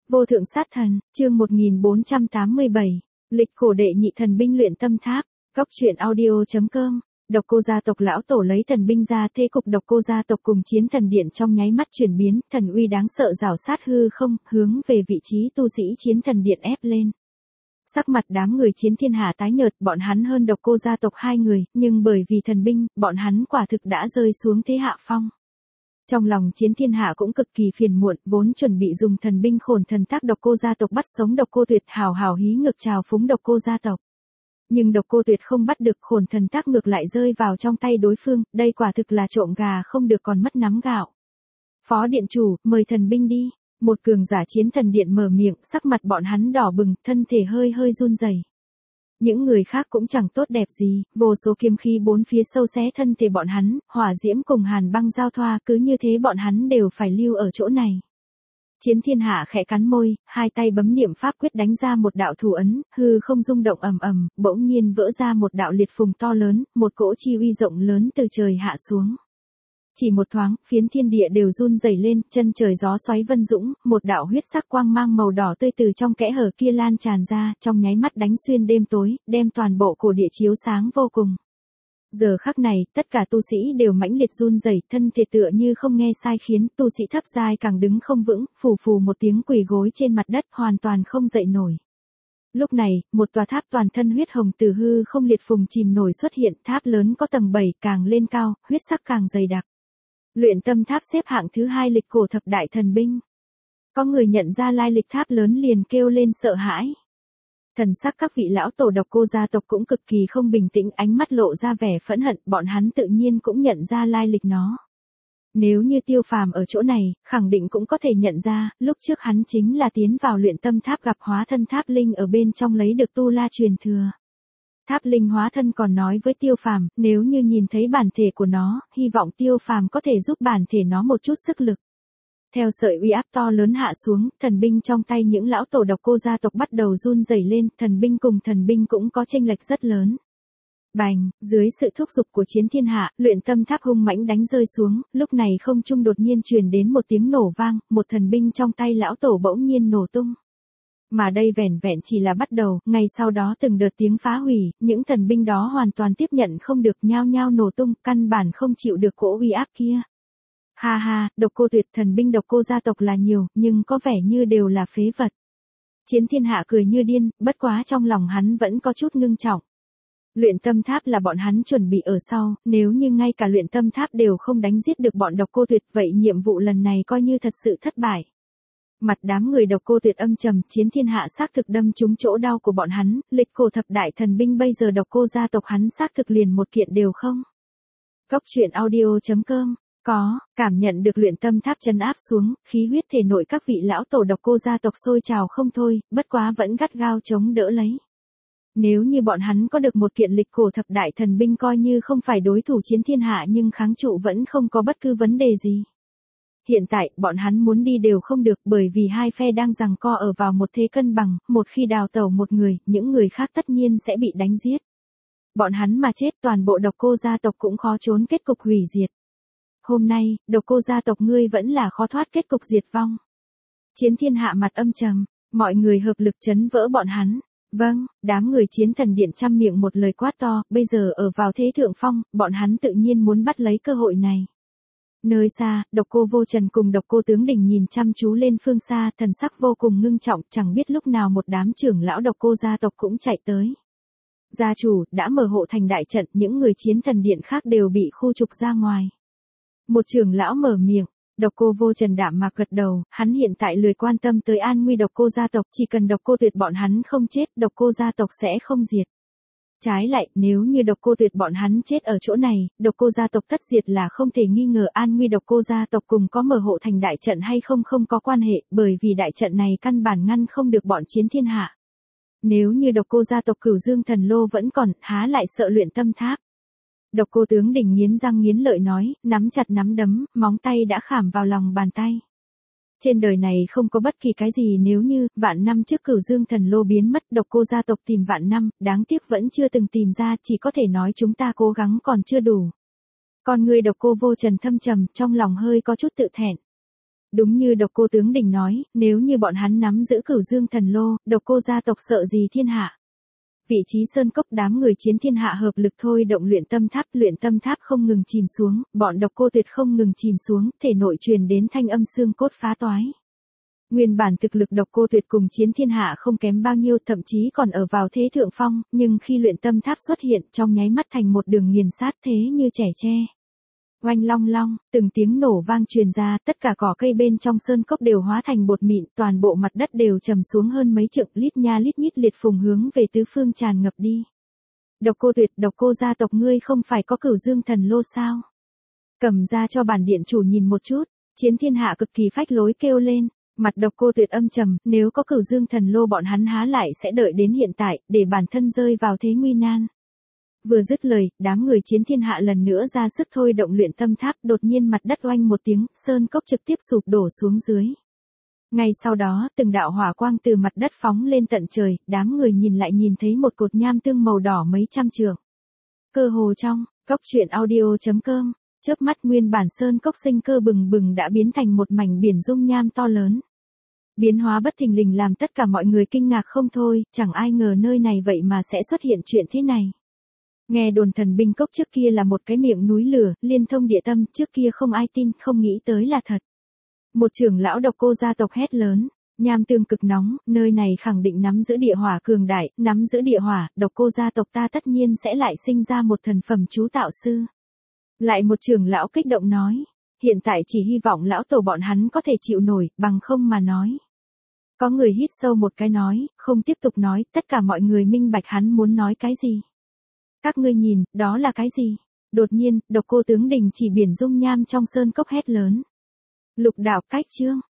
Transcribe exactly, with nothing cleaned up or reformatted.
Vô thượng sát thần, chương một nghìn bốn trăm tám mươi bảy, lịch cổ đệ nhị thần binh luyện tâm tháp, góc truyện audio.com. Độc Cô gia tộc lão tổ lấy thần binh ra, thế cục Độc Cô gia tộc cùng Chiến Thần Điện trong nháy mắt chuyển biến, thần uy đáng sợ rảo sát hư không, hướng về vị trí tu sĩ Chiến Thần Điện ép lên. Sắc mặt đám người Chiến Thiên Hạ tái nhợt, bọn hắn hơn Độc Cô gia tộc hai người, nhưng bởi vì thần binh, bọn hắn quả thực đã rơi xuống thế hạ phong. Trong lòng Chiến Thiên Hạ cũng cực kỳ phiền muộn, vốn chuẩn bị dùng thần binh khổn thần tác Độc Cô gia tộc bắt sống Độc Cô Tuyệt, hào hào hí ngược chào phúng Độc Cô gia tộc. Nhưng Độc Cô Tuyệt không bắt được, khổn thần tác ngược lại rơi vào trong tay đối phương, đây quả thực là trộm gà không được còn mất nắm gạo. Phó điện chủ, mời thần binh đi. Một cường giả Chiến Thần Điện mở miệng, sắc mặt bọn hắn đỏ bừng, thân thể hơi hơi run rẩy. Những người khác cũng chẳng tốt đẹp gì, vô số kiếm khí bốn phía sâu xé thân thể bọn hắn, hỏa diễm cùng hàn băng giao thoa, cứ như thế bọn hắn đều phải lưu ở chỗ này. Chiến Thiên Hạ khẽ cắn môi, hai tay bấm niệm pháp quyết đánh ra một đạo thủ ấn, hư không rung động ầm ầm, bỗng nhiên vỡ ra một đạo liệt phùng to lớn, một cỗ chi uy rộng lớn từ trời hạ xuống. Chỉ một thoáng, phiến thiên địa đều run rẩy lên, chân trời gió xoáy vân dũng, một đạo huyết sắc quang mang màu đỏ tươi từ trong kẽ hở kia lan tràn ra, trong nháy mắt đánh xuyên đêm tối, đem toàn bộ cổ địa chiếu sáng vô cùng. Giờ khắc này, tất cả tu sĩ đều mãnh liệt run rẩy, thân thể tựa như không nghe sai khiến, tu sĩ thấp giai càng đứng không vững, phù phù một tiếng quỳ gối trên mặt đất, hoàn toàn không dậy nổi. Lúc này, một tòa tháp toàn thân huyết hồng từ hư không liệt phùng chìm nổi xuất hiện, tháp lớn có tầng bảy, càng lên cao, huyết sắc càng dày đặc. Luyện tâm tháp xếp hạng thứ hai lịch cổ thập đại thần binh. Có người nhận ra lai lịch tháp lớn liền kêu lên sợ hãi. Thần sắc các vị lão tổ Độc Cô gia tộc cũng cực kỳ không bình tĩnh, ánh mắt lộ ra vẻ phẫn hận, bọn hắn tự nhiên cũng nhận ra lai lịch nó. Nếu như Tiêu Phàm ở chỗ này, khẳng định cũng có thể nhận ra, lúc trước hắn chính là tiến vào luyện tâm tháp gặp hóa thân tháp linh ở bên trong lấy được tu la truyền thừa. Tháp linh hóa thân còn nói với Tiêu Phàm, nếu như nhìn thấy bản thể của nó, hy vọng Tiêu Phàm có thể giúp bản thể nó một chút sức lực. Theo sợi uy áp to lớn hạ xuống, thần binh trong tay những lão tổ Độc Cô gia tộc bắt đầu run rẩy lên, thần binh cùng thần binh cũng có chênh lệch rất lớn. Bành, dưới sự thúc giục của Chiến Thiên Hạ, luyện tâm tháp hung mãnh đánh rơi xuống, lúc này không trung đột nhiên truyền đến một tiếng nổ vang, một thần binh trong tay lão tổ bỗng nhiên nổ tung. Mà đây vẻn vẹn chỉ là bắt đầu, ngay sau đó từng đợt tiếng phá hủy, những thần binh đó hoàn toàn tiếp nhận không được, nhao nhao nổ tung, căn bản không chịu được cỗ uy áp kia. Ha ha, Độc Cô Tuyệt, thần binh Độc Cô gia tộc là nhiều, nhưng có vẻ như đều là phế vật. Chiến Thiên Hạ cười như điên, bất quá trong lòng hắn vẫn có chút ngưng trọng. Luyện tâm tháp là bọn hắn chuẩn bị ở sau, nếu như ngay cả luyện tâm tháp đều không đánh giết được bọn Độc Cô Tuyệt, vậy nhiệm vụ lần này coi như thật sự thất bại. Mặt đám người Độc Cô Tuyệt âm trầm, Chiến Thiên Hạ xác thực đâm trúng chỗ đau của bọn hắn, lịch cổ thập đại thần binh bây giờ Độc Cô gia tộc hắn xác thực liền một kiện đều không. Góc truyện audio.com. Có, cảm nhận được luyện tâm tháp trấn áp xuống, khí huyết thể nội các vị lão tổ Độc Cô gia tộc sôi trào không thôi, bất quá vẫn gắt gao chống đỡ lấy. Nếu như bọn hắn có được một kiện lịch cổ thập đại thần binh coi như không phải đối thủ Chiến Thiên Hạ nhưng kháng trụ vẫn không có bất cứ vấn đề gì. Hiện tại, bọn hắn muốn đi đều không được bởi vì hai phe đang giằng co ở vào một thế cân bằng, một khi đào tẩu một người, những người khác tất nhiên sẽ bị đánh giết. Bọn hắn mà chết toàn bộ Độc Cô gia tộc cũng khó trốn kết cục hủy diệt. Hôm nay, Độc Cô gia tộc ngươi vẫn là khó thoát kết cục diệt vong. Chiến Thiên Hạ mặt âm trầm, mọi người hợp lực chấn vỡ bọn hắn. Vâng, đám người Chiến Thần Điện trăm miệng một lời quát to, bây giờ ở vào thế thượng phong, bọn hắn tự nhiên muốn bắt lấy cơ hội này. Nơi xa, Độc Cô Vô Trần cùng Độc Cô Tướng Đỉnh nhìn chăm chú lên phương xa, thần sắc vô cùng ngưng trọng, chẳng biết lúc nào một đám trưởng lão Độc Cô gia tộc cũng chạy tới. Gia chủ, đã mở hộ thành đại trận, những người Chiến Thần Điện khác đều bị khu trục ra ngoài. Một trưởng lão mở miệng, Độc Cô Vô Trần đạm mạc gật đầu, hắn hiện tại lười quan tâm tới an nguy Độc Cô gia tộc, chỉ cần Độc Cô Tuyệt bọn hắn không chết, Độc Cô gia tộc sẽ không diệt. Trái lại, nếu như Độc Cô Tuyệt bọn hắn chết ở chỗ này, Độc Cô gia tộc tất diệt là không thể nghi ngờ, an nguy Độc Cô gia tộc cùng có mở hộ thành đại trận hay không không có quan hệ, bởi vì đại trận này căn bản ngăn không được bọn Chiến Thiên Hạ. Nếu như Độc Cô gia tộc Cửu Dương Thần Lô vẫn còn, há lại sợ luyện tâm tháp. Độc Cô Tướng Đỉnh nghiến răng nghiến lợi nói, nắm chặt nắm đấm, móng tay đã khảm vào lòng bàn tay. Trên đời này không có bất kỳ cái gì nếu như, vạn năm trước Cửu Dương Thần Lô biến mất, Độc Cô gia tộc tìm vạn năm, đáng tiếc vẫn chưa từng tìm ra, chỉ có thể nói chúng ta cố gắng còn chưa đủ. Còn người Độc Cô Vô Trần thâm trầm, trong lòng hơi có chút tự thẹn. Đúng như độc cô tướng Đình nói, nếu như bọn hắn nắm giữ Cửu Dương Thần Lô, độc cô gia tộc sợ gì thiên hạ. Vị trí sơn cốc đám người chiến thiên hạ hợp lực thôi động luyện tâm tháp, luyện tâm tháp không ngừng chìm xuống, bọn độc cô tuyệt không ngừng chìm xuống, thể nội truyền đến thanh âm xương cốt phá toái. Nguyên bản thực lực độc cô tuyệt cùng chiến thiên hạ không kém bao nhiêu, thậm chí còn ở vào thế thượng phong, nhưng khi luyện tâm tháp xuất hiện trong nháy mắt thành một đường nghiền sát thế như trẻ tre. Oanh long long, từng tiếng nổ vang truyền ra, tất cả cỏ cây bên trong sơn cốc đều hóa thành bột mịn, toàn bộ mặt đất đều trầm xuống hơn mấy trượng, lít nha lít nhít liệt phùng hướng về tứ phương tràn ngập đi. Độc cô tuyệt, độc cô gia tộc ngươi không phải có Cửu Dương Thần Lô sao? Cầm ra cho bản điện chủ nhìn một chút, chiến thiên hạ cực kỳ phách lối kêu lên. Mặt độc cô tuyệt âm trầm, nếu có Cửu Dương Thần Lô bọn hắn há lại sẽ đợi đến hiện tại, để bản thân rơi vào thế nguy nan. Vừa dứt lời, đám người chiến thiên hạ lần nữa ra sức thôi động luyện tâm tháp, đột nhiên mặt đất oanh một tiếng, sơn cốc trực tiếp sụp đổ xuống dưới. Ngay sau đó, từng đạo hỏa quang từ mặt đất phóng lên tận trời, đám người nhìn lại nhìn thấy một cột nham tương màu đỏ mấy trăm trượng. Cơ hồ trong, cốc truyện audio chấm com, chớp mắt nguyên bản sơn cốc sinh cơ bừng bừng đã biến thành một mảnh biển dung nham to lớn. Biến hóa bất thình lình làm tất cả mọi người kinh ngạc không thôi, chẳng ai ngờ nơi này vậy mà sẽ xuất hiện chuyện thế này. Nghe đồn thần binh cốc trước kia là một cái miệng núi lửa, liên thông địa tâm, trước kia không ai tin, không nghĩ tới là thật. Một trưởng lão độc cô gia tộc hét lớn, nham tương cực nóng, nơi này khẳng định nắm giữ địa hỏa cường đại, nắm giữ địa hỏa, độc cô gia tộc ta tất nhiên sẽ lại sinh ra một thần phẩm chú tạo sư. Lại một trưởng lão kích động nói, hiện tại chỉ hy vọng lão tổ bọn hắn có thể chịu nổi, bằng không mà nói. Có người hít sâu một cái nói, không tiếp tục nói, tất cả mọi người minh bạch hắn muốn nói cái gì. Các ngươi nhìn, đó là cái gì? Đột nhiên, độc cô tướng Đình chỉ biển dung nham trong sơn cốc hét lớn. Lục đạo cách chương,